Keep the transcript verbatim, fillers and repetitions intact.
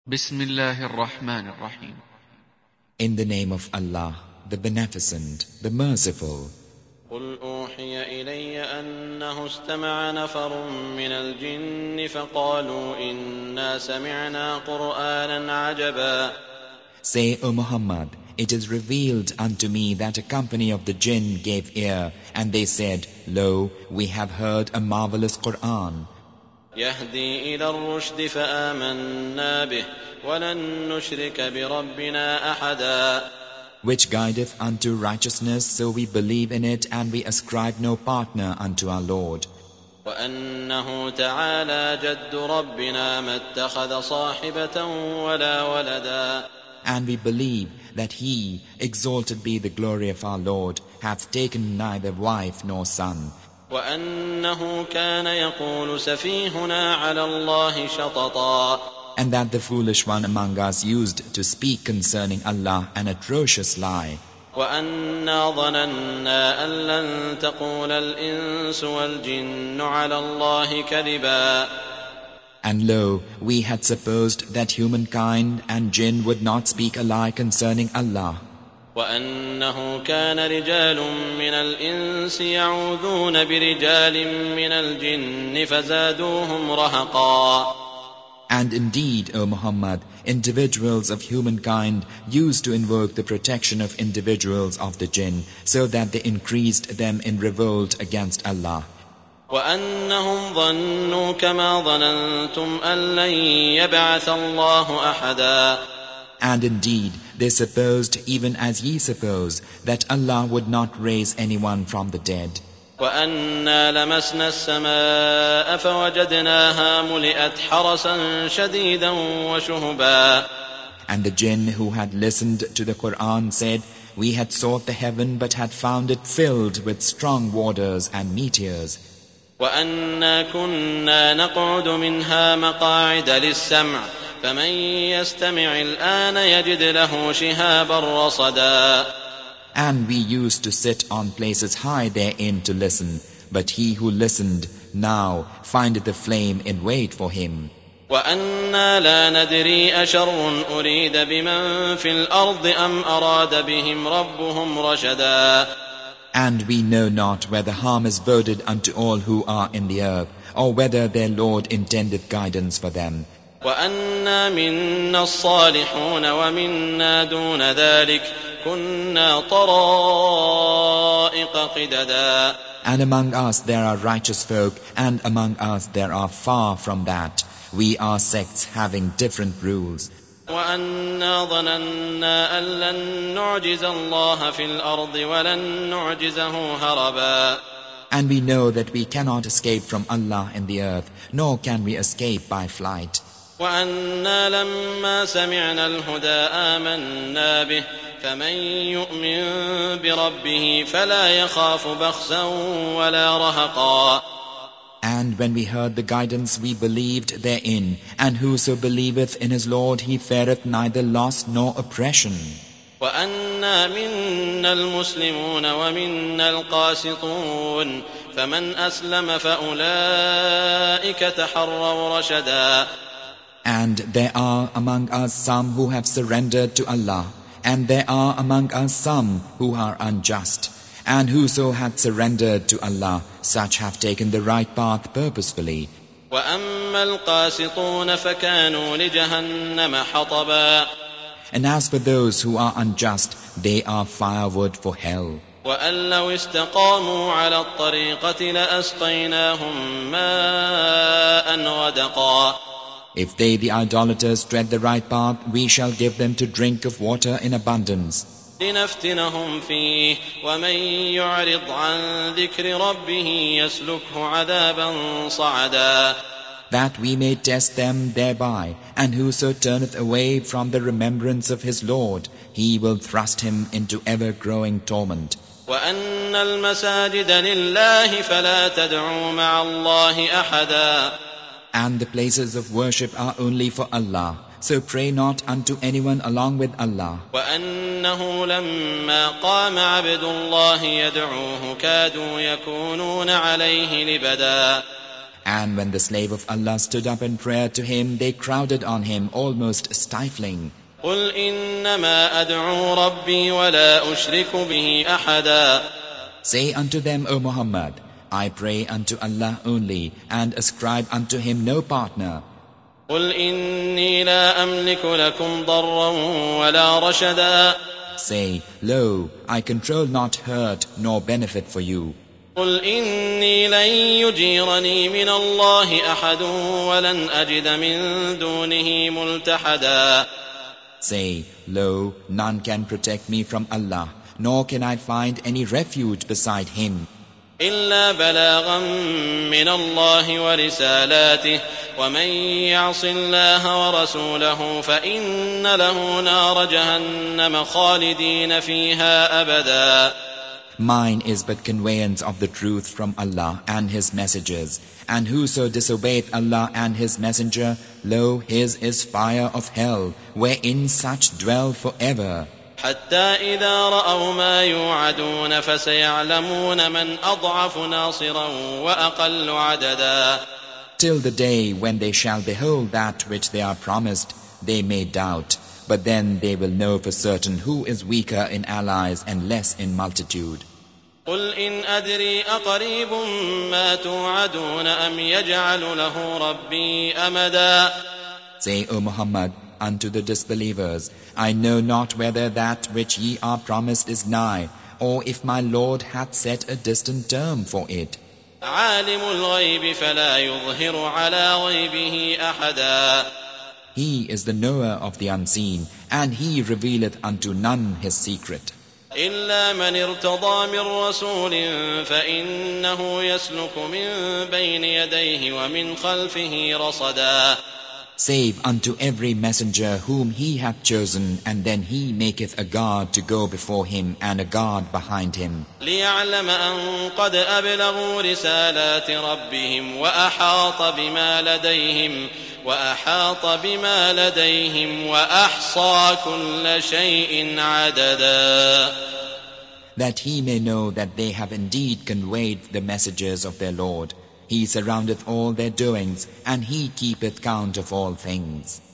Bismillahir Rahmanir Rahim. In the name of Allah, the Beneficent, the Merciful. قل أوحي إلي أنه استمع نفر من الجن فقالوا إنا سمعنا قرآنا عجبا. Say, O Muhammad, it is revealed unto me that a company of the jinn gave ear, and they said, Lo, we have heard a marvelous Qur'an. يهدي إلى الرشد فآمنا به ولن نشرك بربنا أحدا. Which guideth unto righteousness, so we believe in it, and we ascribe no partner unto our Lord. وأنه تعالى جد ربنا ما اتخذ صاحبة ولا ولدا. And we believe that He, exalted be the glory of our Lord, hath taken neither wife nor son. وأنه كان يقول سفيهنا على الله شططا. And that the foolish one among us used to speak concerning Allah an atrocious lie. وأنا ظننا أن لن تقول الإنس والجن على الله كذبا. And lo, we had supposed that humankind and jinn would not speak a lie concerning Allah. وأنه كان رجال من الإنس يعوذون برجال من الجن فزادوهم رهقا. And indeed, O Muhammad, individuals of humankind used to invoke the protection of individuals of the jinn, so that they increased them in revolt against Allah. وأنهم ظنوا كما ظننتم أن لن يبعث الله أحدا. And indeed, they supposed, even as ye suppose, that Allah would not raise anyone from the dead. وأنا لمسنا السماء فوجدناها ملئت حرسا شديدا وشهبا. And the jinn who had listened to the Qur'an said, We had sought the heaven but had found it filled with strong warders and meteors. وأنا كنا نقعد منها مقاعد للسمع فمن يستمع الآن يجد له شهابا رصدا. And we used to sit on places high therein to listen, but he who listened now findeth the flame in wait for him. وأنا لا ندري أشر أريد بمن في الأرض أم أراد بهم ربهم رشدا. And we know not whether harm is voted unto all who are in the earth, or whether their Lord intended guidance for them. وأنا منا الصالحون ومنا دون ذلك كنا طرائق قددا. And among us there are righteous folk, and among us there are far from that. We are sects having different rules. وأنا ظننا أن لن نعجز الله في الأرض ولن نعجزه هربا. And we know that we cannot escape from Allah in the earth, nor can we escape by flight. وأنا لما سمعنا الهدى آمنا به فمن يؤمن بربه فلا يخاف بخسا ولا رهقا. And when we heard the guidance, we believed therein, and whoso believeth in his Lord, he feareth neither loss nor oppression. وأنا منا المسلمون ومنا القاسطون فمن أسلم فأولئك تحروا رشدا. And there are among us some who have surrendered to Allah, and there are among us some who are unjust. And whoso hath surrendered to Allah, such have taken the right path purposefully. وأما القاسطون فكانوا لجهنم حطبا. And as for those who are unjust, they are firewood for hell. وأن لو استقاموا على الطريقة لأسقيناهم ماء غدقا. If they, the idolaters, tread the right path, we shall give them to drink of water in abundance. لنفتنهم فيه ومن يعرض عن ذكر ربه يسلكه عذابا صعدا. That we may test them thereby, and whoso turneth away from the remembrance of his Lord, he will thrust him into ever-growing torment. وأن المساجد لله فلا تدعوا مع الله أحدا. And the places of worship are only for Allah, so pray not unto anyone along with Allah. وأنه لما قام عبد الله يدعوه كادوا يكونون عليه لبدا. And when the slave of Allah stood up in prayer to him, they crowded on him, almost stifling. قل إنما أدعو ربي ولا أشرك به أحدا. Say unto them, O Muhammad, I pray unto Allah only, and ascribe unto him no partner. قل إني لا أملك لكم ضرا ولا رشدا. Say, Lo, I control not hurt nor benefit for you. قل إني لن يجيرني من الله أحد ولن أجد من دونه ملتحدا. Say, Lo, none can protect me from Allah, nor can I find any refuge beside Him. إلا بلاغا من الله ورسالاته ومن يعص الله ورسوله فإن له نار جهنم خالدين فيها أبدا. Mine is but conveyance of the truth from Allah and His messengers, and whoso disobeyeth Allah and His messenger, lo, his is fire of hell, wherein such dwell forever. حتى إذا رأوا ما يوعدون فسيعلمون من أضعف ناصرا وأقل عددا. Till the day when they shall behold that which they are promised, they may doubt, but then they will know for certain who is weaker in allies and less in multitude. قل إن أدري أقريب ما توعدون أم يجعل له ربي أمدا. Say, O Muhammad, unto the disbelievers, I know not whether that which ye are promised is nigh, or if my Lord hath set a distant term for it. عالم الغيب فلا يظهر على غيبه أحدا. He is the knower of the unseen, and He revealeth unto none His secret. إلا من ارتضى من رسول فإنه يسلك من بين يديه ومن خلفه رصدا. Save unto every messenger whom He hath chosen, and then He maketh a guard to go before him and a guard behind him. ليعلم أن قد أبلغوا رسالات ربهم وأحاط بما لديهم وأحاط بما لديهم وأحصى كل شيء عددا. That he may know that they have indeed conveyed the messages of their Lord. He surroundeth all their doings, and He keepeth count of all things.